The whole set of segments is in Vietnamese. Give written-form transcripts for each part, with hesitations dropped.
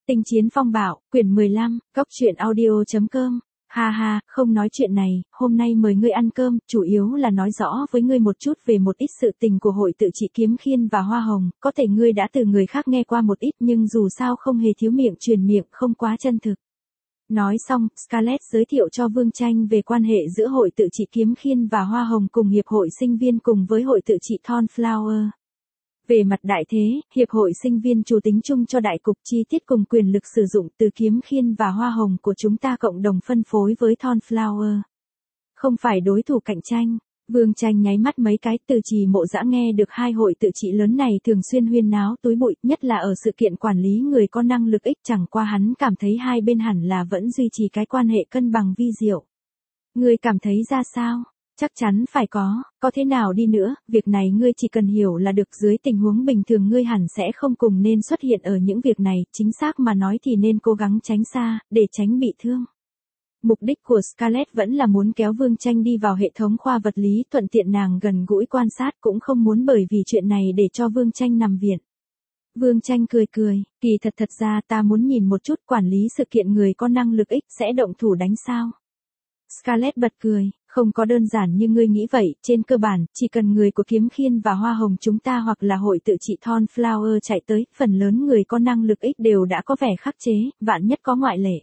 Tinh chiến phong bạo, quyển 15, Cốc truyện audio.com. Ha ha, không nói chuyện này, hôm nay mời ngươi ăn cơm, chủ yếu là nói rõ với ngươi một chút về một ít sự tình của hội tự trị Kiếm Khiên và Hoa Hồng, có thể ngươi đã từ người khác nghe qua một ít nhưng dù sao không hề thiếu miệng truyền miệng, không quá chân thực. Nói xong, Scarlett giới thiệu cho Vương Tranh về quan hệ giữa hội tự trị Kiếm Khiên và Hoa Hồng cùng Hiệp hội sinh viên cùng với hội tự trị Thornflower. Về mặt đại thế, Hiệp hội sinh viên chủ tính chung cho đại cục chi tiết cùng quyền lực sử dụng từ Kiếm Khiên và Hoa Hồng của chúng ta cộng đồng phân phối với Thornflower. Không phải đối thủ cạnh tranh. Vương Tranh nháy mắt mấy cái, từ Trì Mộ Dã nghe được hai hội tự trị lớn này thường xuyên huyên náo túi bụi, nhất là ở sự kiện quản lý người có năng lực ích, chẳng qua hắn cảm thấy hai bên hẳn là vẫn duy trì cái quan hệ cân bằng vi diệu. Ngươi cảm thấy ra sao? Chắc chắn phải có thế nào đi nữa, việc này ngươi chỉ cần hiểu là được, dưới tình huống bình thường ngươi hẳn sẽ không cùng nên xuất hiện ở những việc này, chính xác mà nói thì nên cố gắng tránh xa, để tránh bị thương. Mục đích của Scarlett vẫn là muốn kéo Vương Tranh đi vào hệ thống khoa vật lý, thuận tiện nàng gần gũi quan sát, cũng không muốn bởi vì chuyện này để cho Vương Tranh nằm viện. Vương Tranh cười, kỳ thật ra ta muốn nhìn một chút quản lý sự kiện người có năng lực ích sẽ động thủ đánh sao. Scarlett bật cười, không có đơn giản như ngươi nghĩ vậy, trên cơ bản, chỉ cần người của Kiếm Khiên và Hoa Hồng chúng ta hoặc là hội tự trị Thornflower chạy tới, phần lớn người có năng lực ích đều đã có vẻ khắc chế, vạn nhất có ngoại lệ.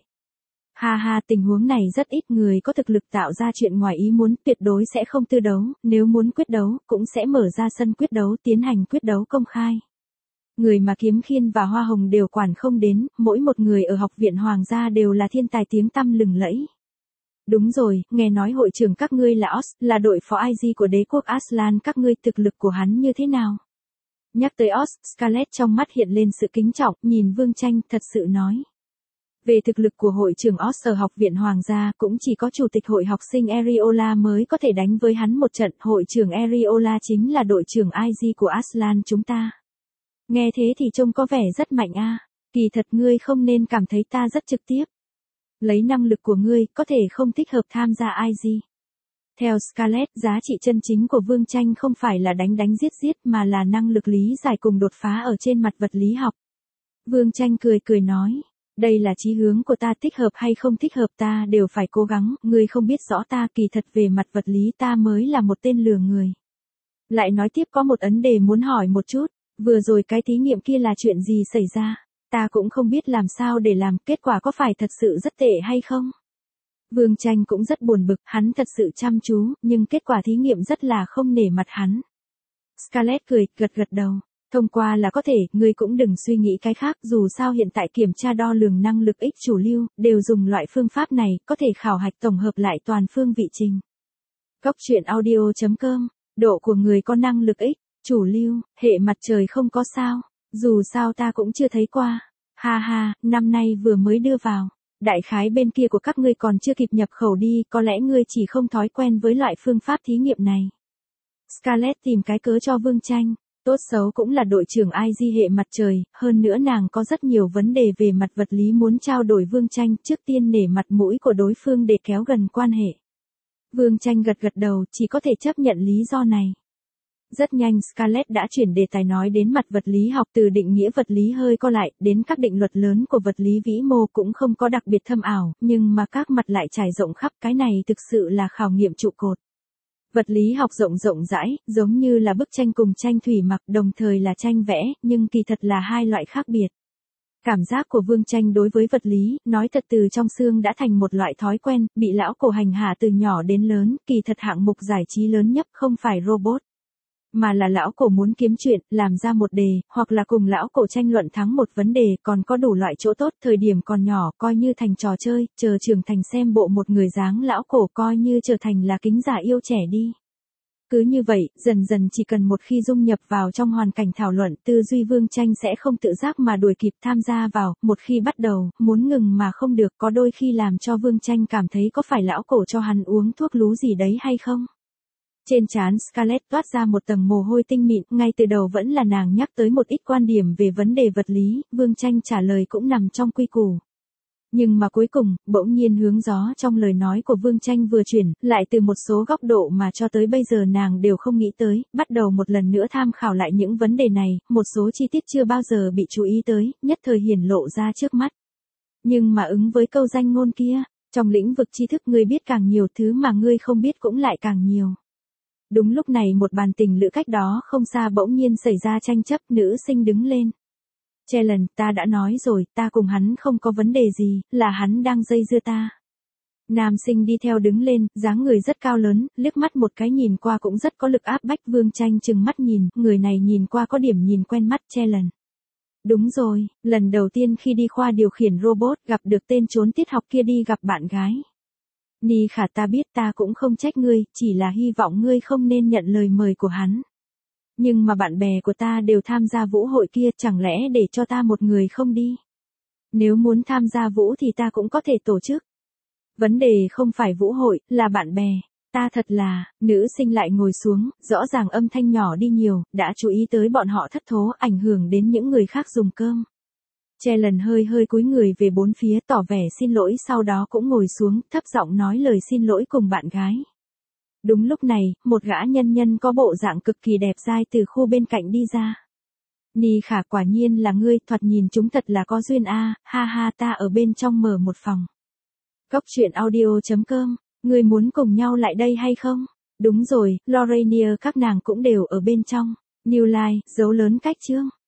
Ha, tình huống này rất ít người có thực lực tạo ra chuyện ngoài ý muốn, tuyệt đối sẽ không tư đấu, nếu muốn quyết đấu, cũng sẽ mở ra sân quyết đấu tiến hành quyết đấu công khai. Người mà Kiếm Khiên và Hoa Hồng đều quản không đến, mỗi một người ở học viện Hoàng gia đều là thiên tài tiếng tăm lừng lẫy. Đúng rồi, nghe nói hội trưởng các ngươi là Oz, là đội phó IG của đế quốc Aslan, các ngươi thực lực của hắn như thế nào? Nhắc tới Oz, Scarlett trong mắt hiện lên sự kính trọng, nhìn Vương Tranh thật sự nói. Về thực lực của hội trưởng Oz ở học viện Hoàng gia, cũng chỉ có chủ tịch hội học sinh Ariola mới có thể đánh với hắn một trận, hội trưởng Ariola chính là đội trưởng IG của Aslan chúng ta. Nghe thế thì trông có vẻ rất mạnh a. Kỳ thật ngươi không nên cảm thấy ta rất trực tiếp. Lấy năng lực của ngươi, có thể không thích hợp tham gia IG. Theo Scarlett, giá trị chân chính của Vương Tranh không phải là đánh giết mà là năng lực lý giải cùng đột phá ở trên mặt vật lý học. Vương Tranh cười nói, đây là chí hướng của ta, thích hợp hay không thích hợp ta đều phải cố gắng, ngươi không biết rõ ta, kỳ thật về mặt vật lý ta mới là một tên lừa người. Lại nói tiếp, có một vấn đề muốn hỏi một chút, vừa rồi cái thí nghiệm kia là chuyện gì xảy ra? Ta cũng không biết làm sao để làm, kết quả có phải thật sự rất tệ hay không? Vương Tranh cũng rất buồn bực, hắn thật sự chăm chú, nhưng kết quả thí nghiệm rất là không nể mặt hắn. Scarlett cười, gật đầu. Thông qua là có thể, ngươi cũng đừng suy nghĩ cái khác, dù sao hiện tại kiểm tra đo lường năng lực ích chủ lưu, đều dùng loại phương pháp này, có thể khảo hạch tổng hợp lại toàn phương vị trình. Cốc truyện audio.com, độ của người có năng lực ích, chủ lưu, hệ mặt trời không có sao. Dù sao ta cũng chưa thấy qua. Ha, năm nay vừa mới đưa vào. Đại khái bên kia của các ngươi còn chưa kịp nhập khẩu đi, có lẽ ngươi chỉ không thói quen với loại phương pháp thí nghiệm này. Scarlett tìm cái cớ cho Vương Tranh. Tốt xấu cũng là đội trưởng IG hệ mặt trời, hơn nữa nàng có rất nhiều vấn đề về mặt vật lý muốn trao đổi Vương Tranh, trước tiên nể mặt mũi của đối phương để kéo gần quan hệ. Vương Tranh gật đầu, chỉ có thể chấp nhận lý do này. Rất nhanh Scarlett đã chuyển đề tài nói đến mặt vật lý học, từ định nghĩa vật lý hơi co lại, đến các định luật lớn của vật lý vĩ mô cũng không có đặc biệt thâm ảo, nhưng mà các mặt lại trải rộng khắp, cái này thực sự là khảo nghiệm trụ cột. Vật lý học rộng rãi, giống như là bức tranh cùng tranh thủy mặc, đồng thời là tranh vẽ, nhưng kỳ thật là hai loại khác biệt. Cảm giác của Vương Tranh đối với vật lý, nói thật từ trong xương đã thành một loại thói quen, bị lão cổ hành hạ từ nhỏ đến lớn, kỳ thật hạng mục giải trí lớn nhất không phải robot. Mà là lão cổ muốn kiếm chuyện, làm ra một đề, hoặc là cùng lão cổ tranh luận thắng một vấn đề, còn có đủ loại chỗ tốt, thời điểm còn nhỏ, coi như thành trò chơi, chờ trưởng thành xem bộ một người dáng lão cổ coi như trở thành là kính giả yêu trẻ đi. Cứ như vậy, dần chỉ cần một khi dung nhập vào trong hoàn cảnh thảo luận, tư duy Vương Tranh sẽ không tự giác mà đuổi kịp tham gia vào, một khi bắt đầu, muốn ngừng mà không được, có đôi khi làm cho Vương Tranh cảm thấy có phải lão cổ cho hắn uống thuốc lú gì đấy hay không? Trên trán Scarlett toát ra một tầng mồ hôi tinh mịn, ngay từ đầu vẫn là nàng nhắc tới một ít quan điểm về vấn đề vật lý, Vương Tranh trả lời cũng nằm trong quy củ. Nhưng mà cuối cùng, bỗng nhiên hướng gió trong lời nói của Vương Tranh vừa chuyển, lại từ một số góc độ mà cho tới bây giờ nàng đều không nghĩ tới, bắt đầu một lần nữa tham khảo lại những vấn đề này, một số chi tiết chưa bao giờ bị chú ý tới, nhất thời hiển lộ ra trước mắt. Nhưng mà ứng với câu danh ngôn kia, trong lĩnh vực tri thức ngươi biết càng nhiều, thứ mà ngươi không biết cũng lại càng nhiều. Đúng lúc này một bàn tình lữ cách đó không xa bỗng nhiên xảy ra tranh chấp, nữ sinh đứng lên. Challenge, ta đã nói rồi, ta cùng hắn không có vấn đề gì, là hắn đang dây dưa ta. Nam sinh đi theo đứng lên, dáng người rất cao lớn, liếc mắt một cái nhìn qua cũng rất có lực áp bách. Vương Tranh chừng mắt nhìn, người này nhìn qua có điểm nhìn quen mắt. Challenge. Đúng rồi, lần đầu tiên khi đi khoa điều khiển robot gặp được tên trốn tiết học kia đi gặp bạn gái. Ni Khả, ta biết, ta cũng không trách ngươi, chỉ là hy vọng ngươi không nên nhận lời mời của hắn. Nhưng mà bạn bè của ta đều tham gia vũ hội kia, chẳng lẽ để cho ta một người không đi? Nếu muốn tham gia vũ thì ta cũng có thể tổ chức. Vấn đề không phải vũ hội, là bạn bè. Ta thật là, nữ sinh lại ngồi xuống, rõ ràng âm thanh nhỏ đi nhiều, đã chú ý tới bọn họ thất thố, ảnh hưởng đến những người khác dùng cơm. Challenge hơi cúi người về bốn phía tỏ vẻ xin lỗi, sau đó cũng ngồi xuống, thấp giọng nói lời xin lỗi cùng bạn gái. Đúng lúc này, một gã nhân nhân có bộ dạng cực kỳ đẹp dai từ khu bên cạnh đi ra. Ni Khả, quả nhiên là ngươi, thoạt nhìn chúng thật là có duyên a, ha ha, ta ở bên trong mở một phòng. Cốc truyện audio.com, ngươi muốn cùng nhau lại đây hay không? Đúng rồi, Lorraine các nàng cũng đều ở bên trong. New Line, dấu lớn cách chương.